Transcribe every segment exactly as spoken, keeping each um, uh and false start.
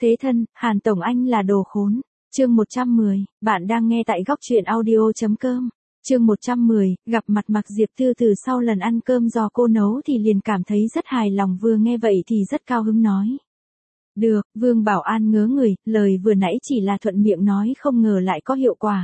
Thế thân, Hàn Tổng Anh là đồ khốn. Chương một trăm mười, bạn đang nghe tại góc truyện audio.com. Chương một trăm mười, gặp mặt Mạc Diệp Tư từ sau lần ăn cơm do cô nấu thì liền cảm thấy rất hài lòng, vừa nghe vậy thì rất cao hứng nói. Được, Vương Bảo An ngớ người, lời vừa nãy chỉ là thuận miệng nói không ngờ lại có hiệu quả.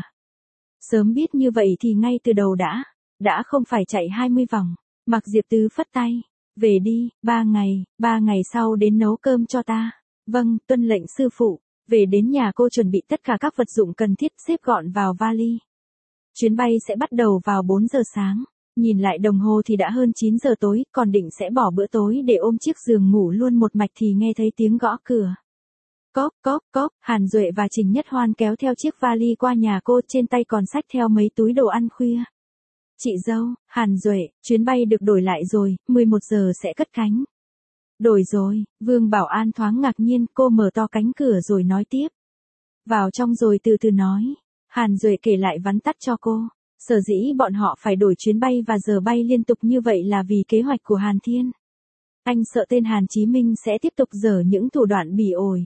Sớm biết như vậy thì ngay từ đầu đã, đã không phải chạy hai mươi vòng. Mạc Diệp Tư phất tay, về đi, ba ngày, ba ngày sau đến nấu cơm cho ta. Vâng, tuân lệnh sư phụ. Về đến nhà cô chuẩn bị tất cả các vật dụng cần thiết xếp gọn vào vali. Chuyến bay sẽ bắt đầu vào bốn giờ sáng. Nhìn lại đồng hồ thì đã hơn chín giờ tối, còn định sẽ bỏ bữa tối để ôm chiếc giường ngủ luôn một mạch thì nghe thấy tiếng gõ cửa. Cóp, cóp, cóp, Hàn Duệ và Trình Nhất Hoan kéo theo chiếc vali qua nhà cô, trên tay còn xách theo mấy túi đồ ăn khuya. Chị dâu, Hàn Duệ, chuyến bay được đổi lại rồi, mười một giờ sẽ cất cánh. Đổi rồi, Vương Bảo An thoáng ngạc nhiên, cô mở to cánh cửa rồi nói tiếp. Vào trong rồi từ từ nói. Hàn Duệ kể lại vắn tắt cho cô. Sở dĩ bọn họ phải đổi chuyến bay và giờ bay liên tục như vậy là vì kế hoạch của Hàn Thiên. Anh sợ tên Hàn Chí Minh sẽ tiếp tục giở những thủ đoạn bỉ ổi.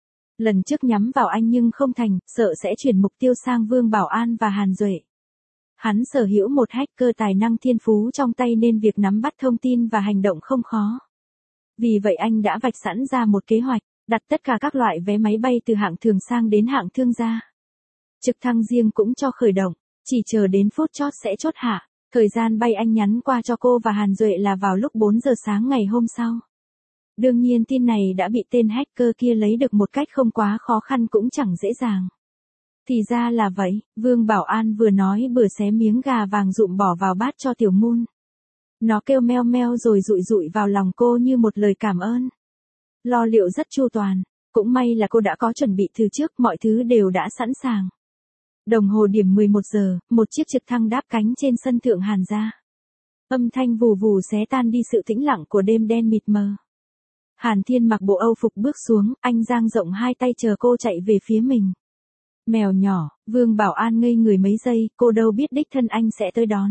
Lần trước nhắm vào anh nhưng không thành, sợ sẽ chuyển mục tiêu sang Vương Bảo An và Hàn Duệ. Hắn sở hữu một hacker tài năng thiên phú trong tay nên việc nắm bắt thông tin và hành động không khó. Vì vậy anh đã vạch sẵn ra một kế hoạch, đặt tất cả các loại vé máy bay từ hạng thường sang đến hạng thương gia. Trực thăng riêng cũng cho khởi động, chỉ chờ đến phút chót sẽ chốt hạ. Thời gian bay anh nhắn qua cho cô và Hàn Duệ là vào lúc bốn giờ sáng ngày hôm sau. Đương nhiên tin này đã bị tên hacker kia lấy được một cách không quá khó khăn cũng chẳng dễ dàng. Thì ra là vậy, Vương Bảo An vừa nói vừa xé miếng gà vàng rụm bỏ vào bát cho Tiểu Mun. Nó kêu meo meo rồi rụi rụi vào lòng cô như một lời cảm ơn. Lo liệu rất chu toàn, cũng may là cô đã có chuẩn bị từ trước, mọi thứ đều đã sẵn sàng. Đồng hồ điểm mười một giờ, một chiếc trực thăng đáp cánh trên sân thượng Hàn gia. Âm thanh vù vù xé tan đi sự tĩnh lặng của đêm đen mịt mờ. Hàn Thiên mặc bộ Âu phục bước xuống, anh dang rộng hai tay chờ cô chạy về phía mình. Mèo nhỏ, Vương Bảo An ngây người mấy giây, cô đâu biết đích thân anh sẽ tới đón.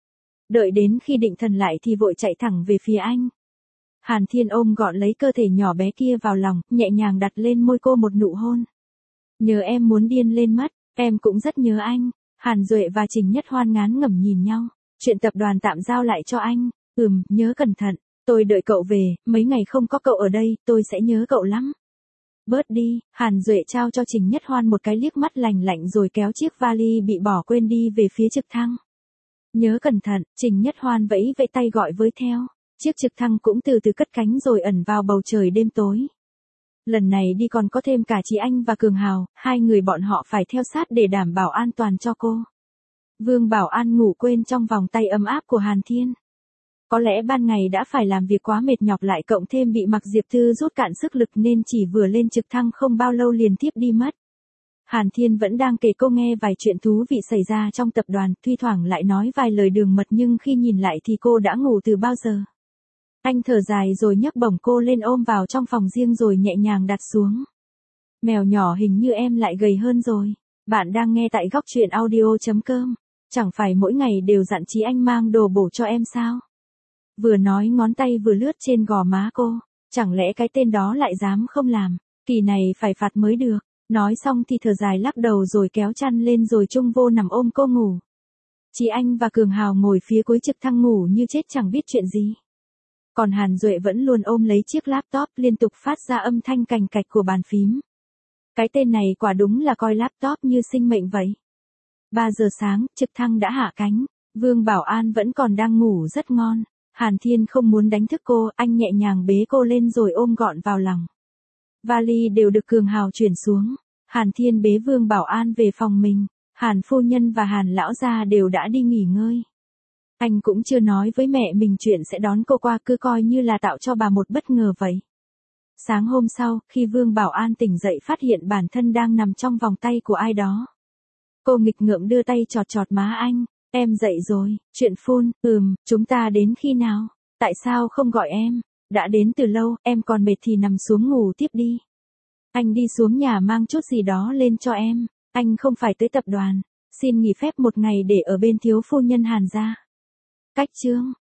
Đợi đến khi định thần lại thì vội chạy thẳng về phía anh. Hàn Thiên ôm gọn lấy cơ thể nhỏ bé kia vào lòng, nhẹ nhàng đặt lên môi cô một nụ hôn. Nhớ em muốn điên lên mất, em cũng rất nhớ anh. Hàn Duệ và Trình Nhất Hoan ngán ngẩm nhìn nhau. Chuyện tập đoàn tạm giao lại cho anh. Ừm, nhớ cẩn thận. Tôi đợi cậu về, mấy ngày không có cậu ở đây, tôi sẽ nhớ cậu lắm. Bớt đi, Hàn Duệ trao cho Trình Nhất Hoan một cái liếc mắt lành lạnh rồi kéo chiếc vali bị bỏ quên đi về phía trực thăng. Nhớ cẩn thận, Trình Nhất Hoan vẫy vẫy tay gọi với theo. Chiếc trực thăng cũng từ từ cất cánh rồi ẩn vào bầu trời đêm tối. Lần này đi còn có thêm cả chị Anh và Cường Hào, hai người bọn họ phải theo sát để đảm bảo an toàn cho cô. Vương Bảo An ngủ quên trong vòng tay ấm áp của Hàn Thiên. Có lẽ ban ngày đã phải làm việc quá mệt nhọc lại cộng thêm bị Mạc Diệp Tư rút cạn sức lực nên chỉ vừa lên trực thăng không bao lâu liền thiếp đi mất. Hàn Thiên vẫn đang kể cô nghe vài chuyện thú vị xảy ra trong tập đoàn, thi thoảng lại nói vài lời đường mật nhưng khi nhìn lại thì cô đã ngủ từ bao giờ. Anh thở dài rồi nhấc bổng cô lên ôm vào trong phòng riêng rồi nhẹ nhàng đặt xuống. Mèo nhỏ hình như em lại gầy hơn rồi. Bạn đang nghe tại góc truyện audio.com. Chẳng phải mỗi ngày đều dặn Chí Anh mang đồ bổ cho em sao? Vừa nói ngón tay vừa lướt trên gò má cô. Chẳng lẽ cái tên đó lại dám không làm? Kỳ này phải phạt mới được. Nói xong thì thở dài lắc đầu rồi kéo chăn lên rồi chung vô nằm ôm cô ngủ. Chí Anh và Cường Hào ngồi phía cuối trực thăng ngủ như chết chẳng biết chuyện gì. Còn Hàn Duệ vẫn luôn ôm lấy chiếc laptop liên tục phát ra âm thanh cành cạch của bàn phím. Cái tên này quả đúng là coi laptop như sinh mệnh vậy. ba giờ sáng, trực thăng đã hạ cánh. Vương Bảo An vẫn còn đang ngủ rất ngon. Hàn Thiên không muốn đánh thức cô, anh nhẹ nhàng bế cô lên rồi ôm gọn vào lòng. Vali đều được Cường Hào chuyển xuống. Hàn Thiên bế Vương Bảo An về phòng mình. Hàn phu nhân và Hàn lão gia đều đã đi nghỉ ngơi. Anh cũng chưa nói với mẹ mình chuyện sẽ đón cô qua, cứ coi như là tạo cho bà một bất ngờ vậy. Sáng hôm sau, khi Vương Bảo An tỉnh dậy phát hiện bản thân đang nằm trong vòng tay của ai đó. Cô nghịch ngợm đưa tay chọt chọt má anh. Em dậy rồi, chuyện phun, ừm, chúng ta đến khi nào? Tại sao không gọi em? Đã đến từ lâu, em còn mệt thì nằm xuống ngủ tiếp đi. Anh đi xuống nhà mang chút gì đó lên cho em. Anh không phải tới tập đoàn. Xin nghỉ phép một ngày để ở bên thiếu phu nhân Hàn gia. Cách chương.